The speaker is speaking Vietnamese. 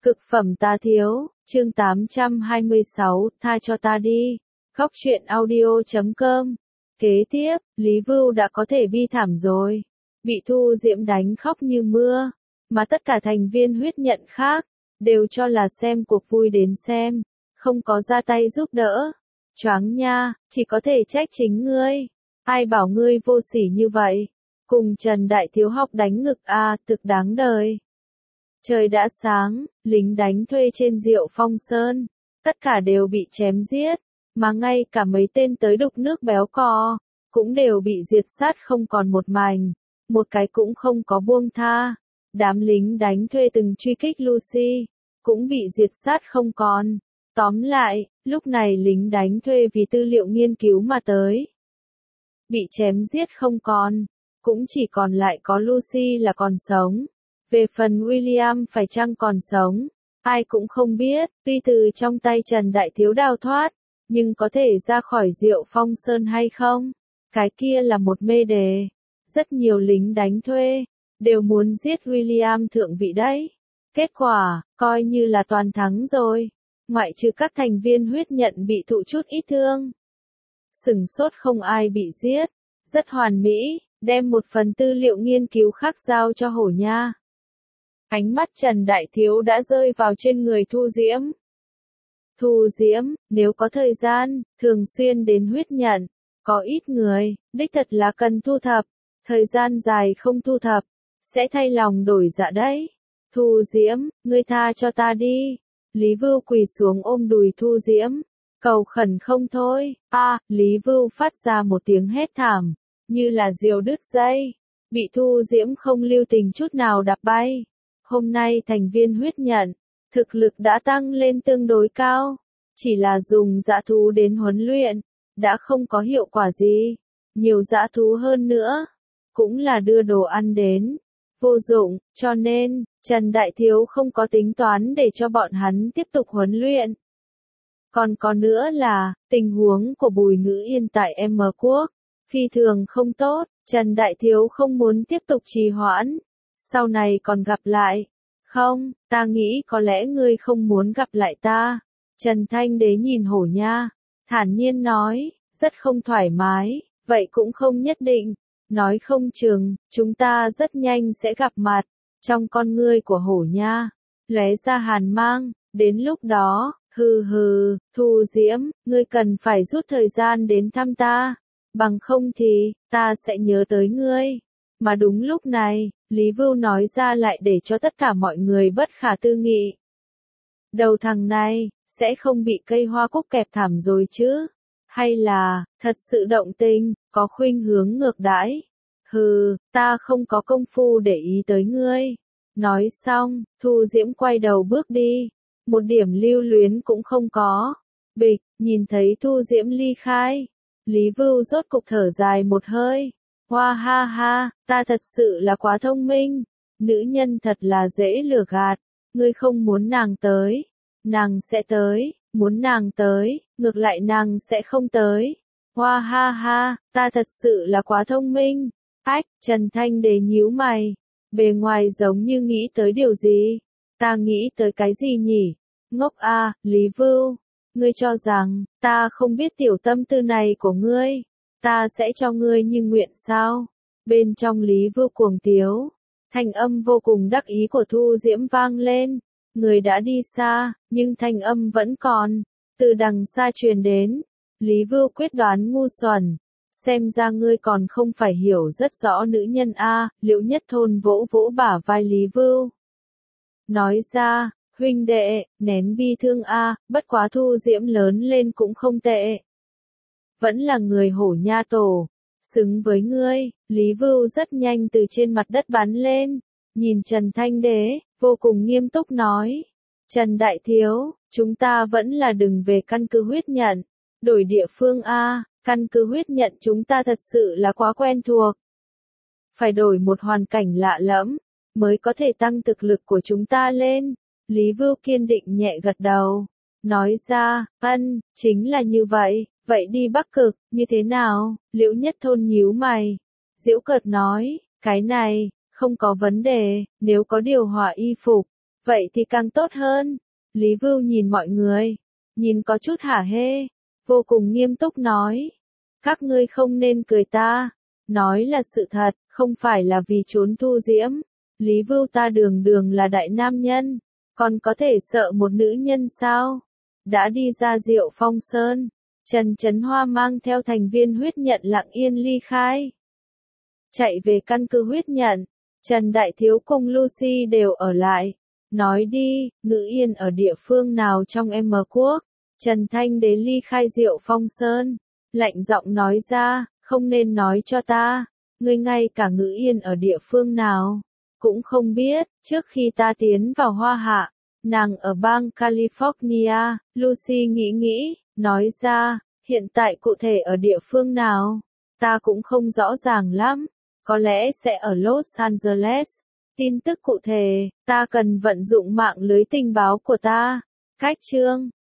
Cực phẩm tá thiếu, chương 826, tha cho ta đi. Góc truyện audio.com. Kế tiếp, Lý Vưu đã có thể bi thảm rồi. Bị Thu Diễm đánh khóc như mưa. Mà tất cả thành viên huyết nhận khác, đều cho là xem cuộc vui đến xem. Không có ra tay giúp đỡ. Choáng nha, chỉ có thể trách chính ngươi. Ai bảo ngươi vô sỉ như vậy. Cùng Trần Đại Thiếu học đánh ngực à, thực đáng đời. Trời đã sáng, lính đánh thuê trên Diệu Phong Sơn, tất cả đều bị chém giết, mà ngay cả mấy tên tới đục nước béo cò, cũng đều bị diệt sát không còn một mảnh, một cái cũng không có buông tha. Đám lính đánh thuê từng truy kích Lucy, cũng bị diệt sát không còn. Tóm lại, lúc này lính đánh thuê vì tư liệu nghiên cứu mà tới. Bị chém giết không còn, cũng chỉ còn lại có Lucy là còn sống. Về phần William phải chăng còn sống, ai cũng không biết, tuy từ trong tay Trần Đại Thiếu đào thoát, nhưng có thể ra khỏi Diệu Phong Sơn hay không? Cái kia là một mê đề. Rất nhiều lính đánh thuê, đều muốn giết William thượng vị đấy. Kết quả, coi như là toàn thắng rồi, ngoại trừ các thành viên huyết nhận bị thụ chút ít thương. Sửng sốt không ai bị giết, rất hoàn mỹ, đem một phần tư liệu nghiên cứu khác giao cho Hổ Nha. Ánh mắt Trần Đại Thiếu đã rơi vào trên người Thu Diễm. Thu Diễm, nếu có thời gian, thường xuyên đến huyết nhận, có ít người, đích thật là cần thu thập, thời gian dài không thu thập, sẽ thay lòng đổi dạ đấy. Thu Diễm, ngươi tha cho ta đi. Lý Vưu quỳ xuống ôm đùi Thu Diễm, cầu khẩn không thôi. Lý Vưu phát ra một tiếng hét thảm, như là diều đứt dây, bị Thu Diễm không lưu tình chút nào đạp bay. Hôm nay thành viên huyết nhận, thực lực đã tăng lên tương đối cao, chỉ là dùng dã thú đến huấn luyện, đã không có hiệu quả gì. Nhiều dã thú hơn nữa, cũng là đưa đồ ăn đến, vô dụng, cho nên, Trần Đại Thiếu không có tính toán để cho bọn hắn tiếp tục huấn luyện. Còn có nữa là, tình huống của Bùi Ngữ Yên tại M Quốc, phi thường không tốt, Trần Đại Thiếu không muốn tiếp tục trì hoãn. Sau này còn gặp lại. Không, ta nghĩ có lẽ ngươi không muốn gặp lại ta. Trần Thanh Đế nhìn Hổ Nha, thản nhiên nói, rất không thoải mái, vậy cũng không nhất định. Nói không chừng, chúng ta rất nhanh sẽ gặp mặt. Trong con ngươi của Hổ Nha, lóe ra hàn mang, đến lúc đó, Thu Diễm, ngươi cần phải rút thời gian đến thăm ta. Bằng không thì, ta sẽ nhớ tới ngươi. Mà đúng lúc này, Lý Vưu nói ra lại để cho tất cả mọi người bất khả tư nghị. Đầu thằng này, sẽ không bị cây hoa cúc kẹp thảm rồi chứ? Hay là, thật sự động tình, có khuynh hướng ngược đãi? Ta không có công phu để ý tới ngươi. Nói xong, Thu Diễm quay đầu bước đi. Một điểm lưu luyến cũng không có. Bịch, nhìn thấy Thu Diễm ly khai. Lý Vưu rốt cục thở dài một hơi. Hoa ha ha, ta thật sự là quá thông minh. Nữ nhân thật là dễ lừa gạt. Ngươi không muốn nàng tới, nàng sẽ tới. Muốn nàng tới, ngược lại nàng sẽ không tới. Hoa ha ha, ta thật sự là quá thông minh. Trần Thanh Đế nhíu mày. Bề ngoài giống như nghĩ tới điều gì. Ta nghĩ tới cái gì nhỉ? Ngốc à, Lý Vưu. Ngươi cho rằng, ta không biết tiểu tâm tư này của ngươi. Ta sẽ cho ngươi như nguyện sao? Bên trong Lý Vưu cuồng tiếu, thanh âm vô cùng đắc ý của Thu Diễm vang lên. Người đã đi xa, nhưng thanh âm vẫn còn. Từ đằng xa truyền đến. Lý Vưu quyết đoán ngu xuẩn. Xem ra ngươi còn không phải hiểu rất rõ nữ nhân a. Liễu Nhất Thôn vỗ vỗ bả vai Lý Vưu. Nói ra, huynh đệ, nén bi thương a. Bất quá Thu Diễm lớn lên cũng không tệ. Vẫn là người Hổ Nha tổ, xứng với ngươi. Lý Vưu rất nhanh từ trên mặt đất bắn lên, nhìn Trần Thanh Đế, vô cùng nghiêm túc nói. Trần Đại Thiếu, chúng ta vẫn là đừng về căn cứ huyết nhận, đổi địa phương a. Căn cứ huyết nhận chúng ta thật sự là quá quen thuộc. Phải đổi một hoàn cảnh lạ lẫm, mới có thể tăng thực lực của chúng ta lên. Lý Vưu kiên định nhẹ gật đầu, nói ra, chính là như vậy. Vậy đi Bắc Cực, như thế nào? Liễu Nhất Thôn nhíu mày. Giễu cợt nói, cái này, không có vấn đề, nếu có điều hòa y phục, Vậy thì càng tốt hơn. Lý Vưu nhìn mọi người, nhìn có chút hả hê, vô cùng nghiêm túc nói. Các ngươi không nên cười ta, nói là sự thật, không phải là vì trốn Thu Diễm. Lý Vưu ta đường đường là đại nam nhân, còn có thể sợ một nữ nhân sao? Đã đi ra Diệu Phong Sơn, Trần Chấn Hoa mang theo thành viên huyết nhận lặng yên ly khai. Chạy về căn cứ huyết nhận, Trần Đại Thiếu cùng Lucy đều ở lại. Nói đi, Ngữ Yên ở địa phương nào trong M quốc? Trần Thanh Đế ly khai Diệu Phong Sơn, lạnh giọng nói ra, không nên nói cho ta, ngươi ngay cả Ngữ Yên ở địa phương nào cũng không biết. Trước khi ta tiến vào Hoa Hạ, nàng ở bang California. Lucy nghĩ nghĩ, nói ra, hiện tại cụ thể ở địa phương nào, ta cũng không rõ ràng lắm, có lẽ sẽ ở Los Angeles. Tin tức cụ thể, ta cần vận dụng mạng lưới tình báo của ta. Cách chương